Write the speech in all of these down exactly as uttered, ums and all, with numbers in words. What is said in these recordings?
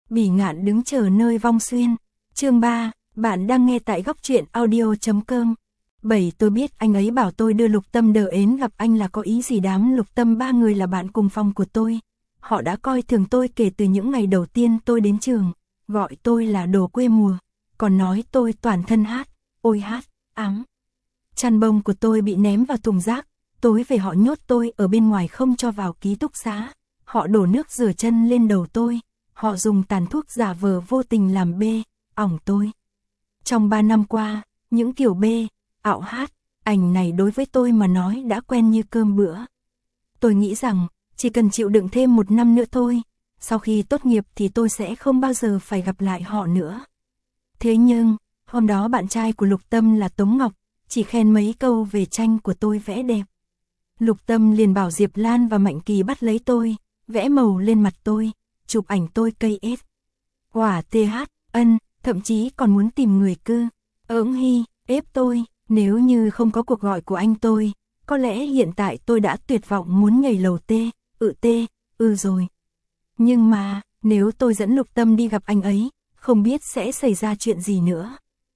Bỉ Ngạn đứng chờ nơi vong xuyên. Chương ba, bạn đang nghe tại góc truyện audio chấm com. bảy Tôi biết anh ấy bảo tôi đưa Lục Tâm đờ ến gặp anh là có ý gì. Đám Lục Tâm ba người là bạn cùng phòng của tôi. Họ đã coi thường tôi kể từ những ngày đầu tiên tôi đến trường, gọi tôi là đồ quê mùa, còn nói tôi toàn thân hát, ôi hát, ám. Chăn bông của tôi bị ném vào thùng rác, tối về họ nhốt tôi ở bên ngoài không cho vào ký túc xá. Họ đổ nước rửa chân lên đầu tôi, họ dùng tàn thuốc giả vờ vô tình làm bê, ỏng tôi. Trong ba năm qua, những kiểu bê, ạo hát, ảnh này đối với tôi mà nói đã quen như cơm bữa. Tôi nghĩ rằng, chỉ cần chịu đựng thêm một năm nữa thôi, sau khi tốt nghiệp thì tôi sẽ không bao giờ phải gặp lại họ nữa. Thế nhưng, hôm đó bạn trai của Lục Tâm là Tống Ngọc, chỉ khen mấy câu về tranh của tôi vẽ đẹp. Lục Tâm liền bảo Diệp Lan và Mạnh Kỳ bắt lấy tôi, vẽ màu lên mặt tôi, chụp ảnh tôi cây ết. Quả tê hát, ân, thậm chí còn muốn tìm người cư, ỡng hy, ép tôi, nếu như không có cuộc gọi của anh tôi, có lẽ hiện tại tôi đã tuyệt vọng muốn nhảy lầu tê, ự tê, ư rồi. Nhưng mà, nếu tôi dẫn Lục Tâm đi gặp anh ấy, không biết sẽ xảy ra chuyện gì nữa.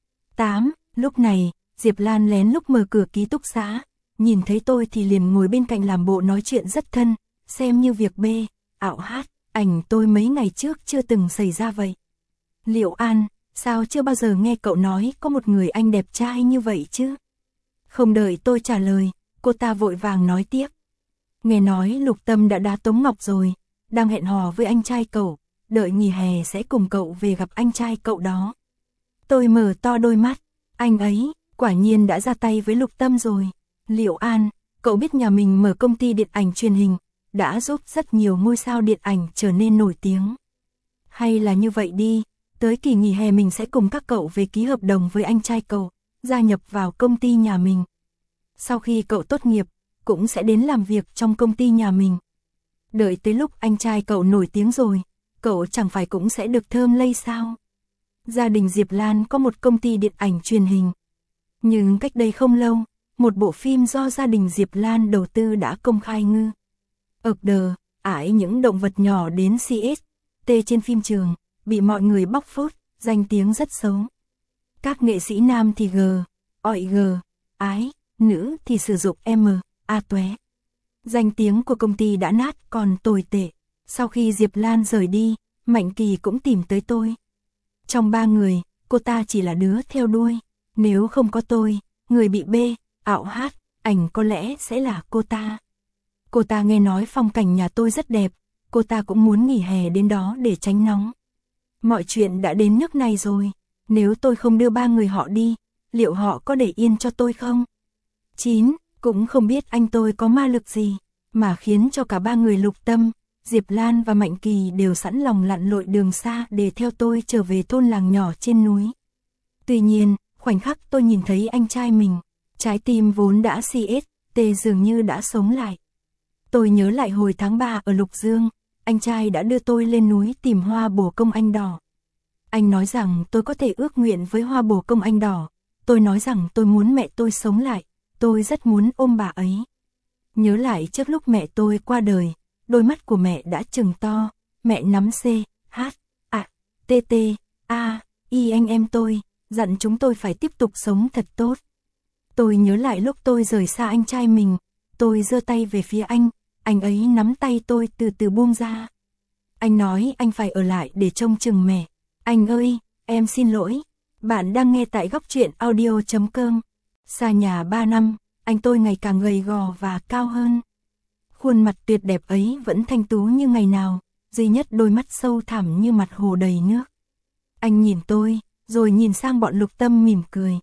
tám Lúc này, Diệp Lan lén lúc mở cửa ký túc xá, nhìn thấy tôi thì liền ngồi bên cạnh làm bộ nói chuyện rất thân, xem như việc bê, ạo hát, ảnh tôi mấy ngày trước chưa từng xảy ra vậy. Liệu An, sao chưa bao giờ nghe cậu nói có một người anh đẹp trai như vậy chứ? Không đợi tôi trả lời, cô ta vội vàng nói tiếp. Nghe nói Lục Tâm đã đá Tống Ngọc rồi, đang hẹn hò với anh trai cậu, đợi nghỉ hè sẽ cùng cậu về gặp anh trai cậu đó. Tôi mở to đôi mắt, anh ấy, quả nhiên đã ra tay với Lục Tâm rồi. Liệu An, cậu biết nhà mình mở công ty điện ảnh truyền hình, đã giúp rất nhiều ngôi sao điện ảnh trở nên nổi tiếng. Hay là như vậy đi, tới kỳ nghỉ hè mình sẽ cùng các cậu về ký hợp đồng với anh trai cậu, gia nhập vào công ty nhà mình. Sau khi cậu tốt nghiệp, cũng sẽ đến làm việc trong công ty nhà mình. Đợi tới lúc anh trai cậu nổi tiếng rồi, cậu chẳng phải cũng sẽ được thơm lây sao? Gia đình Diệp Lan có một công ty điện ảnh truyền hình. Nhưng cách đây không lâu, một bộ phim do gia đình Diệp Lan đầu tư đã công khai ngư. ực đờ, ải những động vật nhỏ đến xê ét tê trên phim trường, bị mọi người bóc phốt, danh tiếng rất xấu. Các nghệ sĩ nam thì g, ọi g, ái, nữ thì sử dụng m, a tué. Danh tiếng của công ty đã nát còn tồi tệ. Sau khi Diệp Lan rời đi, Mạnh Kỳ cũng tìm tới tôi. Trong ba người, cô ta chỉ là đứa theo đuôi. Nếu không có tôi, người bị bê, ạo hát, ảnh có lẽ sẽ là cô ta. Cô ta nghe nói phong cảnh nhà tôi rất đẹp, cô ta cũng muốn nghỉ hè đến đó để tránh nóng. Mọi chuyện đã đến nước này rồi, nếu tôi không đưa ba người họ đi, liệu họ có để yên cho tôi không? chín Cũng không biết anh tôi có ma lực gì, mà khiến cho cả ba người Lục Tâm, Diệp Lan và Mạnh Kỳ đều sẵn lòng lặn lội đường xa để theo tôi trở về thôn làng nhỏ trên núi. Tuy nhiên, khoảnh khắc tôi nhìn thấy anh trai mình, trái tim vốn đã xê ét tê dường như đã sống lại. Tôi nhớ lại hồi tháng ba ở Lục Dương, anh trai đã đưa tôi lên núi tìm hoa bồ công anh đỏ. Anh nói rằng tôi có thể ước nguyện với hoa bồ công anh đỏ. Tôi nói rằng tôi muốn mẹ tôi sống lại, tôi rất muốn ôm bà ấy. Nhớ lại trước lúc mẹ tôi qua đời, đôi mắt của mẹ đã trừng to, mẹ nắm C, H, A, T, T, A, I anh em tôi, dặn chúng tôi phải tiếp tục sống thật tốt. Tôi nhớ lại lúc tôi rời xa anh trai mình, tôi giơ tay về phía anh, anh ấy nắm tay tôi từ từ buông ra. Anh nói anh phải ở lại để trông chừng mẹ. Anh ơi, em xin lỗi. Bạn đang nghe tại góc truyện audio chấm com. Xa nhà ba năm, anh tôi ngày càng gầy gò và cao hơn. Khuôn mặt tuyệt đẹp ấy vẫn thanh tú như ngày nào, duy nhất đôi mắt sâu thẳm như mặt hồ đầy nước. Anh nhìn tôi, rồi nhìn sang bọn Lục Tâm mỉm cười.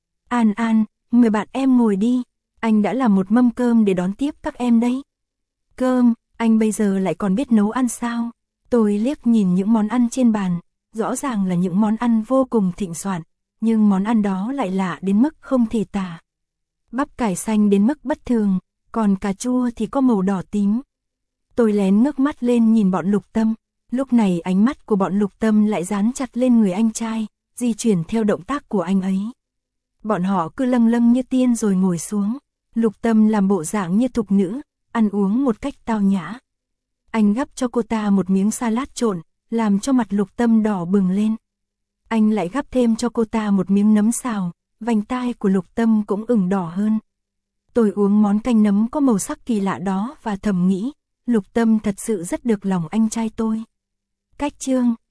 An An, mời bạn em ngồi đi, anh đã làm một mâm cơm để đón tiếp các em đấy. Cơm, anh bây giờ lại còn biết nấu ăn sao? Tôi liếc nhìn những món ăn trên bàn, rõ ràng là những món ăn vô cùng thịnh soạn, nhưng món ăn đó lại lạ đến mức không thể tả. Bắp cải xanh đến mức bất thường, còn cà chua thì có màu đỏ tím. Tôi lén ngước mắt lên nhìn bọn Lục Tâm, lúc này ánh mắt của bọn Lục Tâm lại dán chặt lên người anh trai, di chuyển theo động tác của anh ấy. Bọn họ cứ lâng lâng như tiên rồi ngồi xuống, Lục Tâm làm bộ dạng như thục nữ, ăn uống một cách tao nhã. Anh gắp cho cô ta một miếng salad trộn, làm cho mặt Lục Tâm đỏ bừng lên. Anh lại gắp thêm cho cô ta một miếng nấm xào, vành tai của Lục Tâm cũng ửng đỏ hơn. Tôi uống món canh nấm có màu sắc kỳ lạ đó và thầm nghĩ, Lục Tâm thật sự rất được lòng anh trai tôi. Cách chương